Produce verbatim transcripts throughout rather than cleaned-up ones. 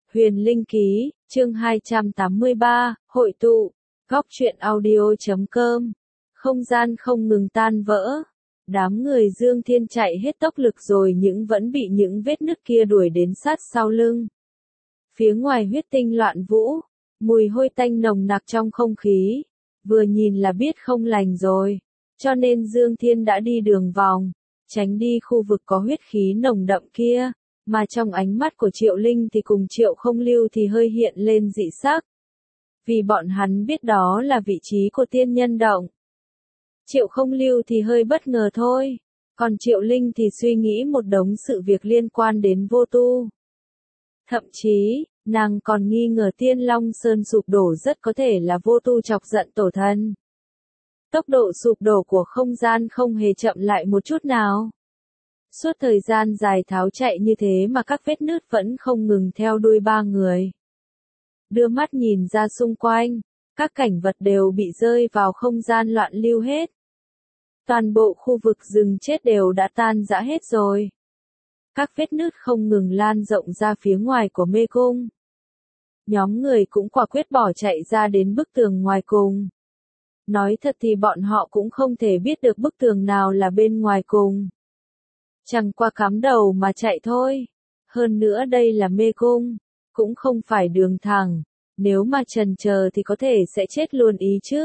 Huyền Linh Ký, chương hai trăm tám mươi ba, hội tụ, góc truyện audio chấm com. Không gian không ngừng tan vỡ. Đám người Dương Thiên chạy hết tốc lực rồi nhưng vẫn bị những vết nứt kia đuổi đến sát sau lưng. Phía ngoài huyết tinh loạn vũ, mùi hôi tanh nồng nặc trong không khí, vừa nhìn là biết không lành rồi. Cho nên Dương Thiên đã đi đường vòng, tránh đi khu vực có huyết khí nồng đậm kia. Mà trong ánh mắt của Triệu Linh thì cùng Triệu Không Lưu thì hơi hiện lên dị sắc. Vì bọn hắn biết đó là vị trí của tiên nhân động. Triệu Không Lưu thì hơi bất ngờ thôi. Còn Triệu Linh thì suy nghĩ một đống sự việc liên quan đến vô tu. Thậm chí, nàng còn nghi ngờ Tiên Long Sơn sụp đổ rất có thể là vô tu chọc giận tổ thân. Tốc độ sụp đổ của không gian không hề chậm lại một chút nào. Suốt thời gian dài tháo chạy như thế mà các vết nứt vẫn không ngừng theo đuôi ba người. Đưa mắt nhìn ra xung quanh, các cảnh vật đều bị rơi vào không gian loạn lưu hết. Toàn bộ khu vực rừng chết đều đã tan rã hết rồi. Các vết nứt không ngừng lan rộng ra phía ngoài của mê cung. Nhóm người cũng quả quyết bỏ chạy ra đến bức tường ngoài cùng. Nói thật thì bọn họ cũng không thể biết được bức tường nào là bên ngoài cùng. Chẳng qua cắm đầu mà chạy thôi. Hơn nữa đây là mê cung, cũng không phải đường thẳng. Nếu mà chần chờ thì có thể sẽ chết luôn ý chứ.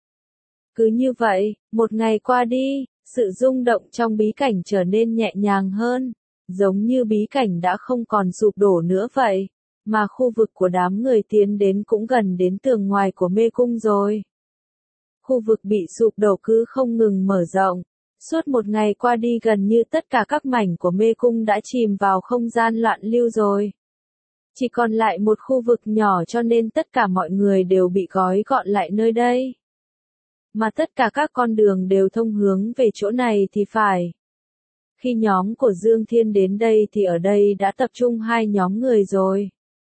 Cứ như vậy, một ngày qua đi, sự rung động trong bí cảnh trở nên nhẹ nhàng hơn. Giống như bí cảnh đã không còn sụp đổ nữa vậy. Mà khu vực của đám người tiến đến cũng gần đến tường ngoài của mê cung rồi. Khu vực bị sụp đổ cứ không ngừng mở rộng. Suốt một ngày qua đi gần như tất cả các mảnh của mê cung đã chìm vào không gian loạn lưu rồi. Chỉ còn lại một khu vực nhỏ cho nên tất cả mọi người đều bị gói gọn lại nơi đây. Mà tất cả các con đường đều thông hướng về chỗ này thì phải. Khi nhóm của Dương Thiên đến đây thì ở đây đã tập trung hai nhóm người rồi.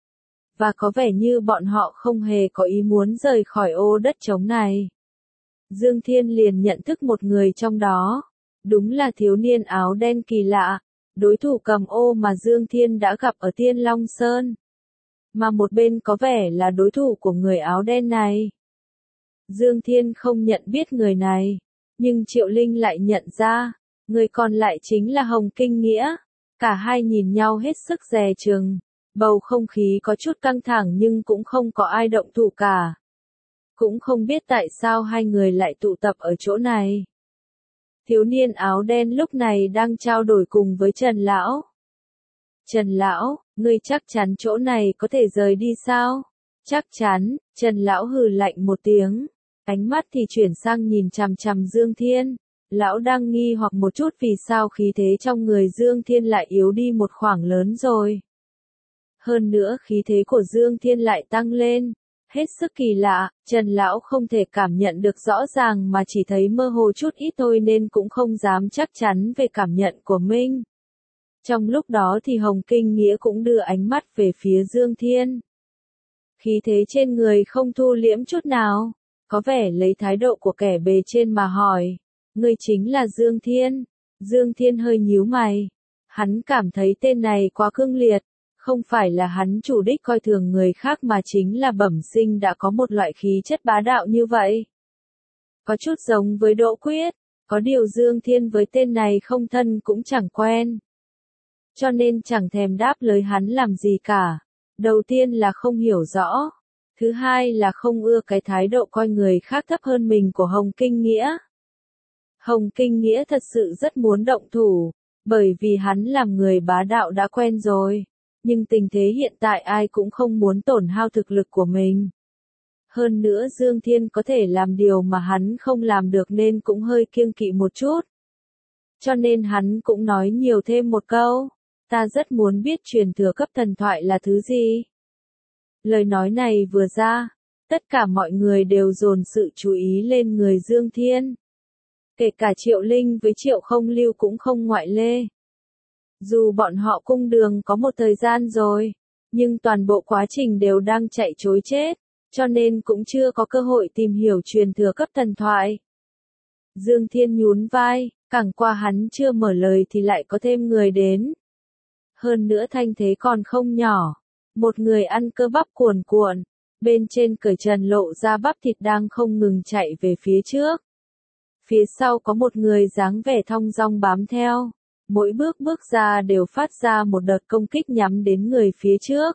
Và có vẻ như bọn họ không hề có ý muốn rời khỏi ô đất trống này. Dương Thiên liền nhận thức một người trong đó. Đúng là thiếu niên áo đen kỳ lạ, đối thủ cầm ô mà Dương Thiên đã gặp ở Tiên Long Sơn. Mà một bên có vẻ là đối thủ của người áo đen này. Dương Thiên không nhận biết người này, nhưng Triệu Linh lại nhận ra, người còn lại chính là Hồng Kinh Nghĩa. Cả hai nhìn nhau hết sức dè chừng, bầu không khí có chút căng thẳng nhưng cũng không có ai động thủ cả. Cũng không biết tại sao hai người lại tụ tập ở chỗ này. Thiếu niên áo đen lúc này đang trao đổi cùng với Trần Lão. Trần Lão, ngươi chắc chắn chỗ này có thể rời đi sao? Chắc chắn, Trần Lão hừ lạnh một tiếng. Ánh mắt thì chuyển sang nhìn chằm chằm Dương Thiên. Lão đang nghi hoặc một chút vì sao khí thế trong người Dương Thiên lại yếu đi một khoảng lớn rồi. Hơn nữa khí thế của Dương Thiên lại tăng lên. Hết sức kỳ lạ, Trần Lão không thể cảm nhận được rõ ràng mà chỉ thấy mơ hồ chút ít thôi nên cũng không dám chắc chắn về cảm nhận của mình. Trong lúc đó thì Hồng Kinh Nghĩa cũng đưa ánh mắt về phía Dương Thiên. Khí thế trên người không thu liễm chút nào, có vẻ lấy thái độ của kẻ bề trên mà hỏi, ngươi chính là Dương Thiên. Dương Thiên hơi nhíu mày, hắn cảm thấy tên này quá cương liệt. Không phải là hắn chủ đích coi thường người khác mà chính là bẩm sinh đã có một loại khí chất bá đạo như vậy. Có chút giống với Đỗ Quyết, có điều Dương Thiên với tên này không thân cũng chẳng quen. Cho nên chẳng thèm đáp lời hắn làm gì cả. Đầu tiên là không hiểu rõ. Thứ hai là không ưa cái thái độ coi người khác thấp hơn mình của Hồng Kinh Nghĩa. Hồng Kinh Nghĩa thật sự rất muốn động thủ, bởi vì hắn làm người bá đạo đã quen rồi. Nhưng tình thế hiện tại ai cũng không muốn tổn hao thực lực của mình. Hơn nữa Dương Thiên có thể làm điều mà hắn không làm được nên cũng hơi kiêng kỵ một chút. Cho nên hắn cũng nói nhiều thêm một câu, ta rất muốn biết truyền thừa cấp thần thoại là thứ gì. Lời nói này vừa ra, tất cả mọi người đều dồn sự chú ý lên người Dương Thiên. Kể cả Triệu Linh với Triệu Không Lưu cũng không ngoại lệ. Dù bọn họ cung đường có một thời gian rồi, nhưng toàn bộ quá trình đều đang chạy trối chết, cho nên cũng chưa có cơ hội tìm hiểu truyền thừa cấp thần thoại. Dương Thiên nhún vai, càng qua hắn chưa mở lời thì lại có thêm người đến. Hơn nữa thanh thế còn không nhỏ. Một người ăn cơ bắp cuồn cuộn, bên trên cởi trần lộ ra bắp thịt đang không ngừng chạy về phía trước. Phía sau có một người dáng vẻ thong dong bám theo, mỗi bước bước ra đều phát ra một đợt công kích nhắm đến người phía trước.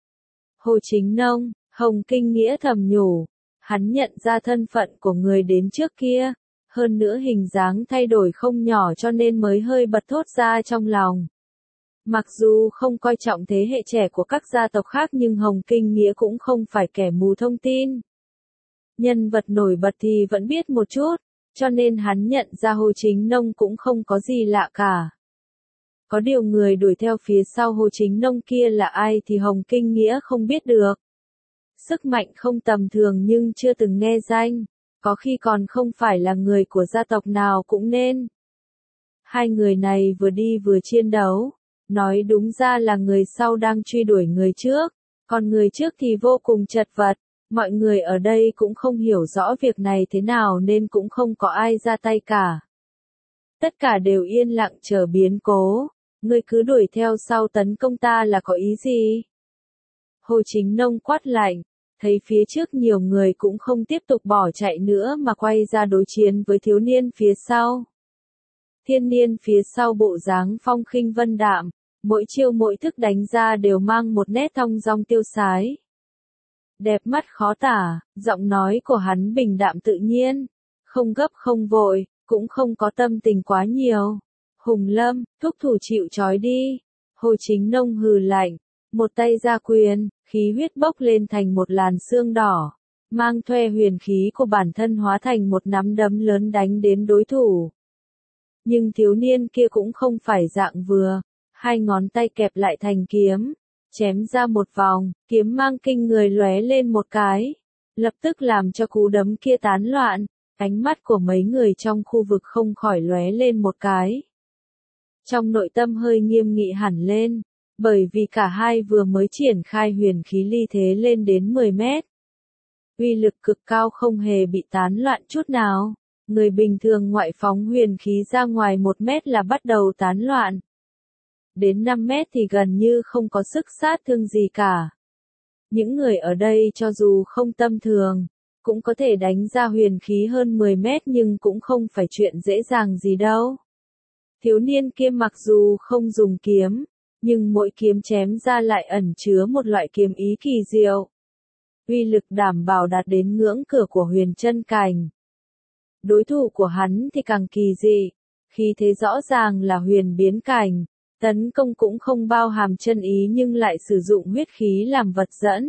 Hồ Chính Nông, Hồng Kinh Nghĩa thầm nhủ, hắn nhận ra thân phận của người đến trước kia, hơn nữa hình dáng thay đổi không nhỏ cho nên mới hơi bật thốt ra trong lòng. Mặc dù không coi trọng thế hệ trẻ của các gia tộc khác nhưng Hồng Kinh Nghĩa cũng không phải kẻ mù thông tin. Nhân vật nổi bật thì vẫn biết một chút, cho nên hắn nhận ra Hồ Chính Nông cũng không có gì lạ cả. Có điều người đuổi theo phía sau Hồ Chính Nông kia là ai thì Hồng Kinh Nghĩa không biết được. Sức mạnh không tầm thường nhưng chưa từng nghe danh, có khi còn không phải là người của gia tộc nào cũng nên. Hai người này vừa đi vừa chiến đấu, nói đúng ra là người sau đang truy đuổi người trước, còn người trước thì vô cùng chật vật. Mọi người ở đây cũng không hiểu rõ việc này thế nào nên cũng không có ai ra tay cả. Tất cả đều yên lặng chờ biến cố, ngươi cứ đuổi theo sau tấn công ta là có ý gì? Hồ Chính Nông quát lạnh, thấy phía trước nhiều người cũng không tiếp tục bỏ chạy nữa mà quay ra đối chiến với thiếu niên phía sau. Thiên niên phía sau bộ dáng phong khinh vân đạm, mỗi chiêu mỗi thức đánh ra đều mang một nét thong dong tiêu sái. Đẹp mắt khó tả, giọng nói của hắn bình đạm tự nhiên, không gấp không vội, cũng không có tâm tình quá nhiều. Hùng Lâm, thúc thủ chịu trói đi. Hồ Chính Nông hừ lạnh, một tay ra quyền, khí huyết bốc lên thành một làn sương đỏ, mang thuê huyền khí của bản thân hóa thành một nắm đấm lớn đánh đến đối thủ. Nhưng thiếu niên kia cũng không phải dạng vừa, hai ngón tay kẹp lại thành kiếm, chém ra một vòng, kiếm mang kinh người lóe lên một cái, lập tức làm cho cú đấm kia tán loạn, ánh mắt của mấy người trong khu vực không khỏi lóe lên một cái. Trong nội tâm hơi nghiêm nghị hẳn lên, bởi vì cả hai vừa mới triển khai huyền khí ly thế lên đến mười mét. Uy lực cực cao không hề bị tán loạn chút nào, người bình thường ngoại phóng huyền khí ra ngoài một mét là bắt đầu tán loạn. Đến năm mét thì gần như không có sức sát thương gì cả. Những người ở đây cho dù không tâm thường, cũng có thể đánh ra huyền khí hơn mười mét nhưng cũng không phải chuyện dễ dàng gì đâu. Thiếu niên kia mặc dù không dùng kiếm, nhưng mỗi kiếm chém ra lại ẩn chứa một loại kiếm ý kỳ diệu. Uy lực đảm bảo đạt đến ngưỡng cửa của huyền chân cảnh. Đối thủ của hắn thì càng kỳ dị, khi thế rõ ràng là huyền biến cảnh. Tấn công cũng không bao hàm chân ý nhưng lại sử dụng huyết khí làm vật dẫn.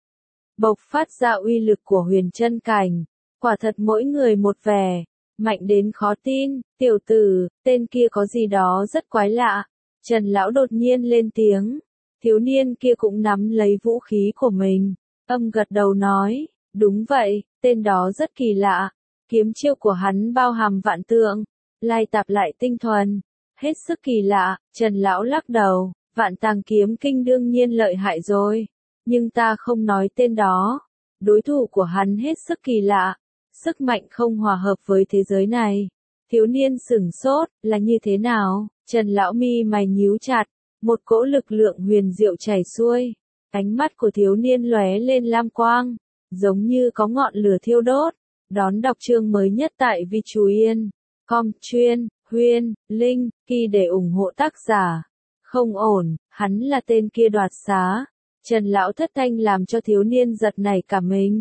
Bộc phát ra uy lực của huyền chân cảnh, quả thật mỗi người một vẻ, mạnh đến khó tin. Tiểu tử, tên kia có gì đó rất quái lạ. Trần Lão đột nhiên lên tiếng, thiếu niên kia cũng nắm lấy vũ khí của mình, âm gật đầu nói, đúng vậy, tên đó rất kỳ lạ, kiếm chiêu của hắn bao hàm vạn tượng, lai tạp lại tinh thuần. Hết sức kỳ lạ, Trần Lão lắc đầu, vạn tàng kiếm kinh đương nhiên lợi hại rồi, nhưng ta không nói tên đó. Đối thủ của hắn hết sức kỳ lạ, sức mạnh không hòa hợp với thế giới này. Thiếu niên sửng sốt, là như thế nào? Trần Lão mi mày nhíu chặt, một cỗ lực lượng huyền diệu chảy xuôi, ánh mắt của thiếu niên lóe lên lam quang, giống như có ngọn lửa thiêu đốt. Đón đọc chương mới nhất tại vi chú yên com chuyên Huyên, Linh, Kỳ để ủng hộ tác giả. Không ổn, hắn là tên kia đoạt xá. Trần Lão thất thanh làm cho thiếu niên giật nảy cả mình.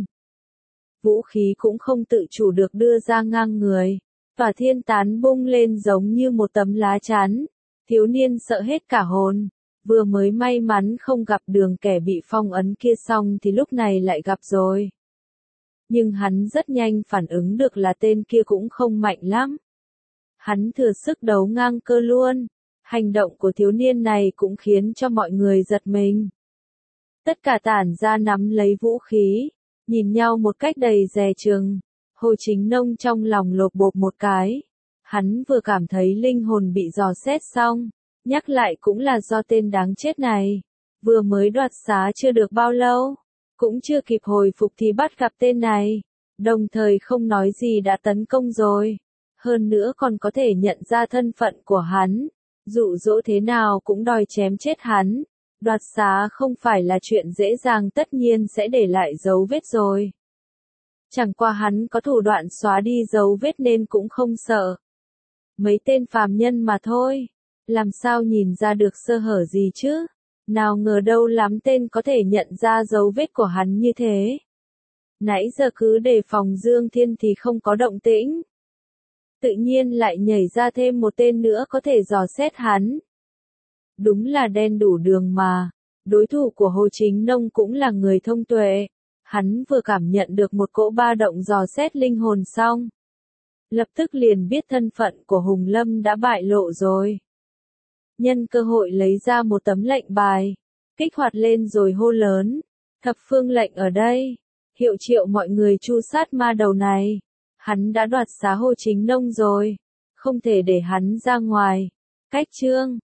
Vũ khí cũng không tự chủ được đưa ra ngang người. Tỏa thiên tán bung lên giống như một tấm lá chắn. Thiếu niên sợ hết cả hồn. Vừa mới may mắn không gặp đường kẻ bị phong ấn kia xong thì lúc này lại gặp rồi. Nhưng hắn rất nhanh phản ứng được là tên kia cũng không mạnh lắm. Hắn thừa sức đấu ngang cơ luôn. Hành động của thiếu niên này cũng khiến cho mọi người giật mình. Tất cả tản ra nắm lấy vũ khí, nhìn nhau một cách đầy dè chừng. Hồ Chính Nông trong lòng lột bột một cái. Hắn vừa cảm thấy linh hồn bị dò xét xong, nhắc lại cũng là do tên đáng chết này. Vừa mới đoạt xá chưa được bao lâu, cũng chưa kịp hồi phục thì bắt gặp tên này. Đồng thời không nói gì đã tấn công rồi. Hơn nữa còn có thể nhận ra thân phận của hắn, dụ dỗ thế nào cũng đòi chém chết hắn. Đoạt xá không phải là chuyện dễ dàng, tất nhiên sẽ để lại dấu vết rồi. Chẳng qua hắn có thủ đoạn xóa đi dấu vết nên cũng không sợ. Mấy tên phàm nhân mà thôi, làm sao nhìn ra được sơ hở gì chứ? Nào ngờ đâu lắm tên có thể nhận ra dấu vết của hắn như thế. Nãy giờ cứ đề phòng Dương Thiên thì không có động tĩnh. Tự nhiên lại nhảy ra thêm một tên nữa có thể dò xét hắn. Đúng là đen đủ đường mà. Đối thủ của Hồ Chính Nông cũng là người thông tuệ. Hắn vừa cảm nhận được một cỗ ba động dò xét linh hồn xong. Lập tức liền biết thân phận của Hùng Lâm đã bại lộ rồi. Nhân cơ hội lấy ra một tấm lệnh bài. Kích hoạt lên rồi hô lớn. Thập phương lệnh ở đây. Hiệu triệu mọi người tru sát ma đầu này. Hắn đã đoạt xá Hồ Chính Nông rồi. Không thể để hắn ra ngoài. Cách chương.